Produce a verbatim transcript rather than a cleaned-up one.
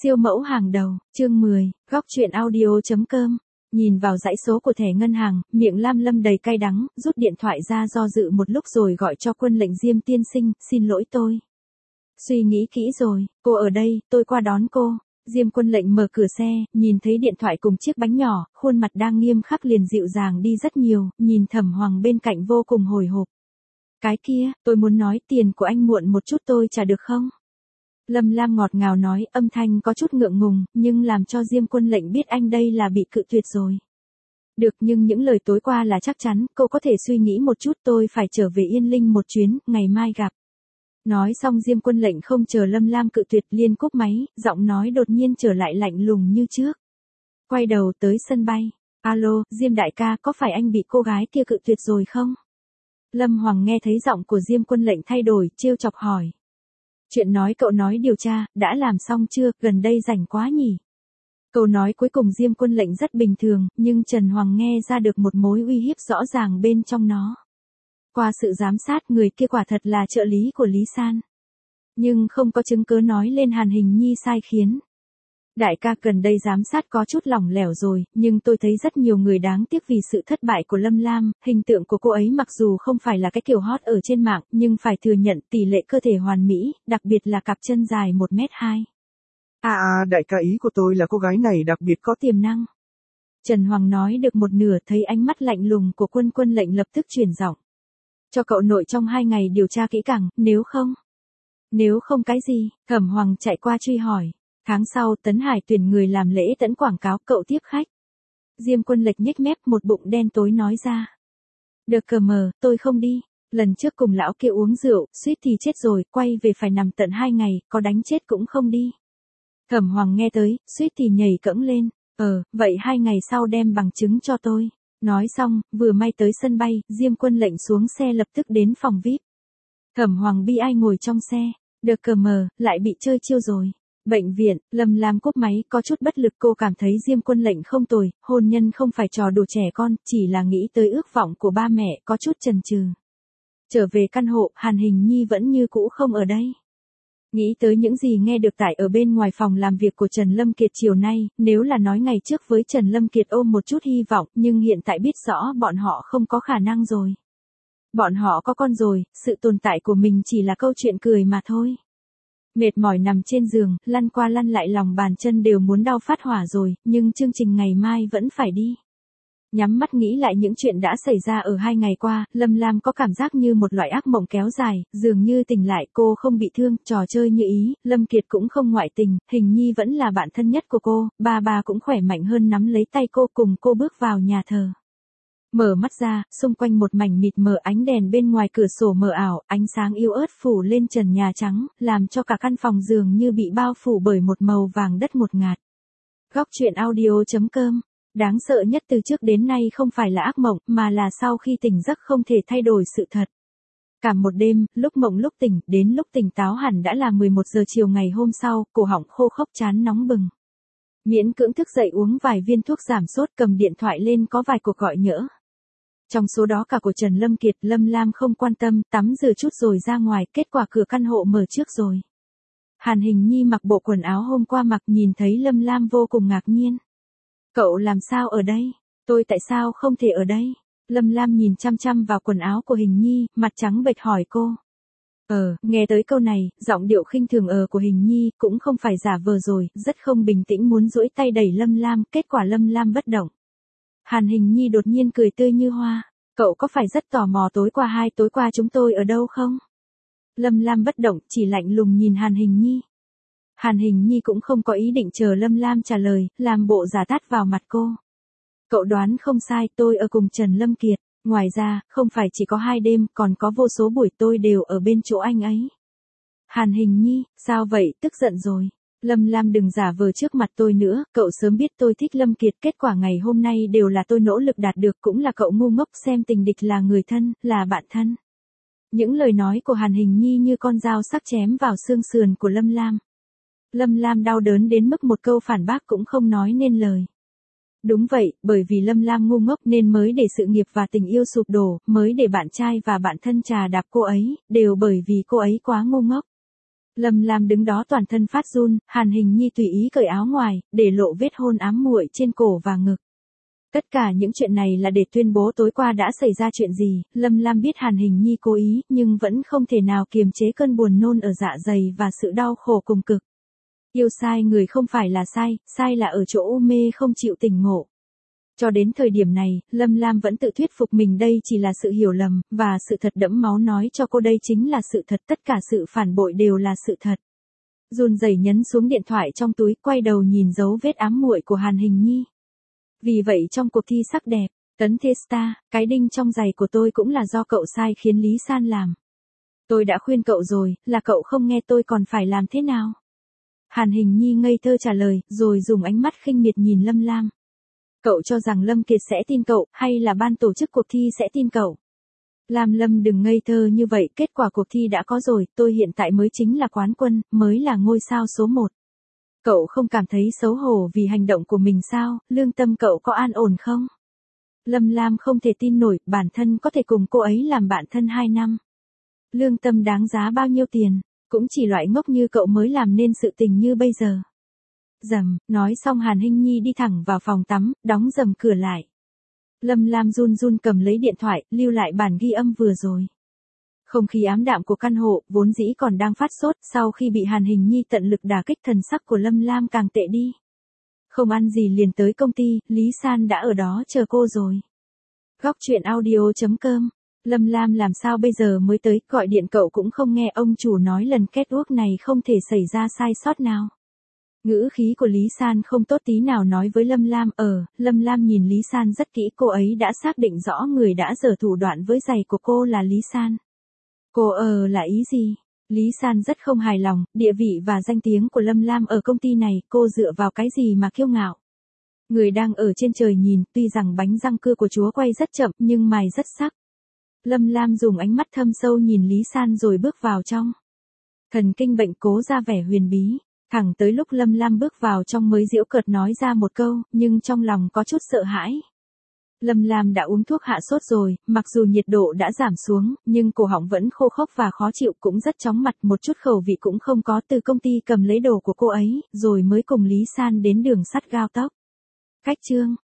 Siêu mẫu hàng đầu, chương mười, góc truyện audio.com. Nhìn vào dãy số của thẻ ngân hàng, miệng Lam Lâm đầy cay đắng, rút điện thoại ra do dự một lúc rồi gọi cho Quân Lệnh Diêm tiên sinh, xin lỗi tôi. Suy nghĩ kỹ rồi, cô ở đây, tôi qua đón cô. Diêm Quân Lệnh mở cửa xe, nhìn thấy điện thoại cùng chiếc bánh nhỏ, khuôn mặt đang nghiêm khắc liền dịu dàng đi rất nhiều, nhìn Thẩm Hoàng bên cạnh vô cùng hồi hộp. Cái kia, tôi muốn nói tiền của anh muộn một chút tôi trả được không? Lâm Lam ngọt ngào nói, âm thanh có chút ngượng ngùng, nhưng làm cho Diêm Quân Lệnh biết anh đây là bị cự tuyệt rồi. Được, nhưng những lời tối qua là chắc chắn, cô có thể suy nghĩ một chút, tôi phải trở về Yên Linh một chuyến, ngày mai gặp. Nói xong Diêm Quân Lệnh không chờ Lâm Lam cự tuyệt liền cúp máy, giọng nói đột nhiên trở lại lạnh lùng như trước. Quay đầu tới sân bay. Alo, Diêm đại ca, có phải anh bị cô gái kia cự tuyệt rồi không? Lâm Hoàng nghe thấy giọng của Diêm Quân Lệnh thay đổi, trêu chọc hỏi. Chuyện nói cậu nói điều tra, đã làm xong chưa, gần đây rảnh quá nhỉ? Câu nói cuối cùng Diêm Quân Lệnh rất bình thường, nhưng Trần Hoàng nghe ra được một mối uy hiếp rõ ràng bên trong nó. Qua sự giám sát người kia quả thật là trợ lý của Lý San. Nhưng không có chứng cứ nói lên Hàn Hình Nhi sai khiến. Đại ca gần đây giám sát có chút lỏng lẻo rồi, nhưng tôi thấy rất nhiều người đáng tiếc vì sự thất bại của Lâm Lam, hình tượng của cô ấy mặc dù không phải là cái kiểu hot ở trên mạng, nhưng phải thừa nhận tỷ lệ cơ thể hoàn mỹ, đặc biệt là cặp chân dài một mét hai. À à, đại ca ý của tôi là cô gái này đặc biệt có tiềm năng. Trần Hoàng nói được một nửa thấy ánh mắt lạnh lùng của Quân Quân Lệnh lập tức chuyển giọng. Cho cậu nội trong hai ngày điều tra kỹ càng, nếu không. Nếu không cái gì, Thẩm Hoàng chạy qua truy hỏi. Tháng sau Tấn Hải tuyển người làm lễ tẫn quảng cáo, cậu tiếp khách. Diêm Quân Lệnh nhếch mép một bụng đen tối nói ra. Được cờ mờ, tôi không đi. Lần trước cùng lão kia uống rượu, suýt thì chết rồi, quay về phải nằm tận hai ngày, có đánh chết cũng không đi. Thẩm Hoàng nghe tới, suýt thì nhảy cẫng lên. Ờ, vậy hai ngày sau đem bằng chứng cho tôi. Nói xong, vừa may tới sân bay, Diêm Quân Lệnh xuống xe lập tức đến phòng vi ai pi. Thẩm Hoàng bi ai ngồi trong xe. Được cờ mờ, lại bị chơi chiêu rồi. Bệnh viện, Lâm Lam cúp máy, có chút bất lực, cô cảm thấy Diêm Quân Lệnh không tồi, hôn nhân không phải trò đùa trẻ con, chỉ là nghĩ tới ước vọng của ba mẹ, có chút chần chừ. Trở về căn hộ, Hàn Hình Nhi vẫn như cũ không ở đây. Nghĩ tới những gì nghe được tại ở bên ngoài phòng làm việc của Trần Lâm Kiệt chiều nay, nếu là nói ngày trước với Trần Lâm Kiệt ôm một chút hy vọng, nhưng hiện tại biết rõ bọn họ không có khả năng rồi. Bọn họ có con rồi, sự tồn tại của mình chỉ là câu chuyện cười mà thôi. Mệt mỏi nằm trên giường, lăn qua lăn lại lòng bàn chân đều muốn đau phát hỏa rồi, nhưng chương trình ngày mai vẫn phải đi. Nhắm mắt nghĩ lại những chuyện đã xảy ra ở hai ngày qua, Lâm Lam có cảm giác như một loại ác mộng kéo dài, dường như tỉnh lại cô không bị thương, trò chơi như ý, Lâm Kiệt cũng không ngoại tình, Hình Nhi vẫn là bạn thân nhất của cô, ba ba cũng khỏe mạnh hơn nắm lấy tay cô cùng cô bước vào nhà thờ. Mở mắt ra, xung quanh một mảnh mịt mờ, ánh đèn bên ngoài cửa sổ mờ ảo, ánh sáng yếu ớt phủ lên trần nhà trắng, làm cho cả căn phòng dường như bị bao phủ bởi một màu vàng đất ngột ngạt. Góc truyện audio.com. Đáng sợ nhất từ trước đến nay không phải là ác mộng, mà là sau khi tỉnh giấc không thể thay đổi sự thật. Cả một đêm, lúc mộng lúc tỉnh, đến lúc tỉnh táo hẳn đã là mười một giờ chiều ngày hôm sau, cổ họng khô khốc chán nóng bừng. Miễn cưỡng thức dậy uống vài viên thuốc giảm sốt, cầm điện thoại lên có vài cuộc gọi nhỡ. Trong số đó cả của Trần Lâm Kiệt, Lâm Lam không quan tâm, tắm rửa chút rồi ra ngoài, kết quả cửa căn hộ mở trước rồi. Hàn Hình Nhi mặc bộ quần áo hôm qua mặc, nhìn thấy Lâm Lam vô cùng ngạc nhiên. Cậu làm sao ở đây? Tôi tại sao không thể ở đây? Lâm Lam nhìn chăm chăm vào quần áo của Hình Nhi, mặt trắng bệch hỏi cô. Ờ, nghe tới câu này, giọng điệu khinh thường ờ của Hình Nhi cũng không phải giả vờ rồi, rất không bình tĩnh muốn duỗi tay đẩy Lâm Lam, kết quả Lâm Lam bất động. Hàn Hình Nhi đột nhiên cười tươi như hoa. Cậu có phải rất tò mò tối qua hai tối qua chúng tôi ở đâu không? Lâm Lam bất động, chỉ lạnh lùng nhìn Hàn Hình Nhi. Hàn Hình Nhi cũng không có ý định chờ Lâm Lam trả lời, làm bộ giả tát vào mặt cô. Cậu đoán không sai, tôi ở cùng Trần Lâm Kiệt. Ngoài ra, không phải chỉ có hai đêm, còn có vô số buổi tôi đều ở bên chỗ anh ấy. Hàn Hình Nhi, sao vậy, tức giận rồi. Lâm Lam đừng giả vờ trước mặt tôi nữa, cậu sớm biết tôi thích Lâm Kiệt, kết quả ngày hôm nay đều là tôi nỗ lực đạt được, cũng là cậu ngu ngốc xem tình địch là người thân, là bạn thân. Những lời nói của Hàn Hình Nhi như con dao sắc chém vào xương sườn của Lâm Lam. Lâm Lam đau đớn đến mức một câu phản bác cũng không nói nên lời. Đúng vậy, bởi vì Lâm Lam ngu ngốc nên mới để sự nghiệp và tình yêu sụp đổ, mới để bạn trai và bạn thân trà đạp cô ấy, đều bởi vì cô ấy quá ngu ngốc. Lâm Lam đứng đó toàn thân phát run, Hàn Hình Nhi tùy ý cởi áo ngoài, để lộ vết hôn ám muội trên cổ và ngực. Tất cả những chuyện này là để tuyên bố tối qua đã xảy ra chuyện gì, Lâm Lam biết Hàn Hình Nhi cố ý, nhưng vẫn không thể nào kiềm chế cơn buồn nôn ở dạ dày và sự đau khổ cùng cực. Yêu sai người không phải là sai, sai là ở chỗ u mê không chịu tỉnh ngộ. Cho đến thời điểm này, Lâm Lam vẫn tự thuyết phục mình đây chỉ là sự hiểu lầm, và sự thật đẫm máu nói cho cô đây chính là sự thật, tất cả sự phản bội đều là sự thật. Run rẩy nhấn xuống điện thoại trong túi, quay đầu nhìn dấu vết ám muội của Hàn Hình Nhi. Vì vậy trong cuộc thi sắc đẹp, Tấn Thế Star, cái đinh trong giày của tôi cũng là do cậu sai khiến Lý San làm. Tôi đã khuyên cậu rồi, là cậu không nghe tôi còn phải làm thế nào? Hàn Hình Nhi ngây thơ trả lời, rồi dùng ánh mắt khinh miệt nhìn Lâm Lam. Cậu cho rằng Lâm Kiệt sẽ tin cậu, hay là ban tổ chức cuộc thi sẽ tin cậu? Lam Lâm đừng ngây thơ như vậy, kết quả cuộc thi đã có rồi, tôi hiện tại mới chính là quán quân, mới là ngôi sao số một. Cậu không cảm thấy xấu hổ vì hành động của mình sao, lương tâm cậu có an ổn không? Lâm Lam không thể tin nổi, bản thân có thể cùng cô ấy làm bạn thân hai năm. Lương tâm đáng giá bao nhiêu tiền, cũng chỉ loại ngốc như cậu mới làm nên sự tình như bây giờ. Rầm, nói xong Hàn Hinh Nhi đi thẳng vào phòng tắm, đóng rầm cửa lại. Lâm Lam run run cầm lấy điện thoại, lưu lại bản ghi âm vừa rồi. Không khí ám đạm của căn hộ, vốn dĩ còn đang phát sốt, sau khi bị Hàn Hình Nhi tận lực đả kích, thần sắc của Lâm Lam càng tệ đi. Không ăn gì liền tới công ty, Lý San đã ở đó chờ cô rồi. Góc truyện audio chấm com. Lâm Lam làm sao bây giờ mới tới, gọi điện cậu cũng không nghe, ông chủ nói lần kết ước này không thể xảy ra sai sót nào. Ngữ khí của Lý San không tốt tí nào nói với Lâm Lam, ờ, Lâm Lam nhìn Lý San rất kỹ, cô ấy đã xác định rõ người đã giở thủ đoạn với giày của cô là Lý San. Cô ờ là ý gì? Lý San rất không hài lòng, địa vị và danh tiếng của Lâm Lam ở công ty này, cô dựa vào cái gì mà kiêu ngạo? Người đang ở trên trời nhìn, tuy rằng bánh răng cưa của chúa quay rất chậm, nhưng mài rất sắc. Lâm Lam dùng ánh mắt thâm sâu nhìn Lý San rồi bước vào trong. Thần kinh bệnh cố ra vẻ huyền bí, thẳng tới lúc Lâm Lam bước vào trong mới giễu cợt nói ra một câu, nhưng trong lòng có chút sợ hãi. Lâm Lam đã uống thuốc hạ sốt rồi, mặc dù nhiệt độ đã giảm xuống, nhưng cổ họng vẫn khô khốc và khó chịu, cũng rất chóng mặt, một chút khẩu vị cũng không có, từ công ty cầm lấy đồ của cô ấy, rồi mới cùng Lý San đến đường sắt cao tốc. Khách trương.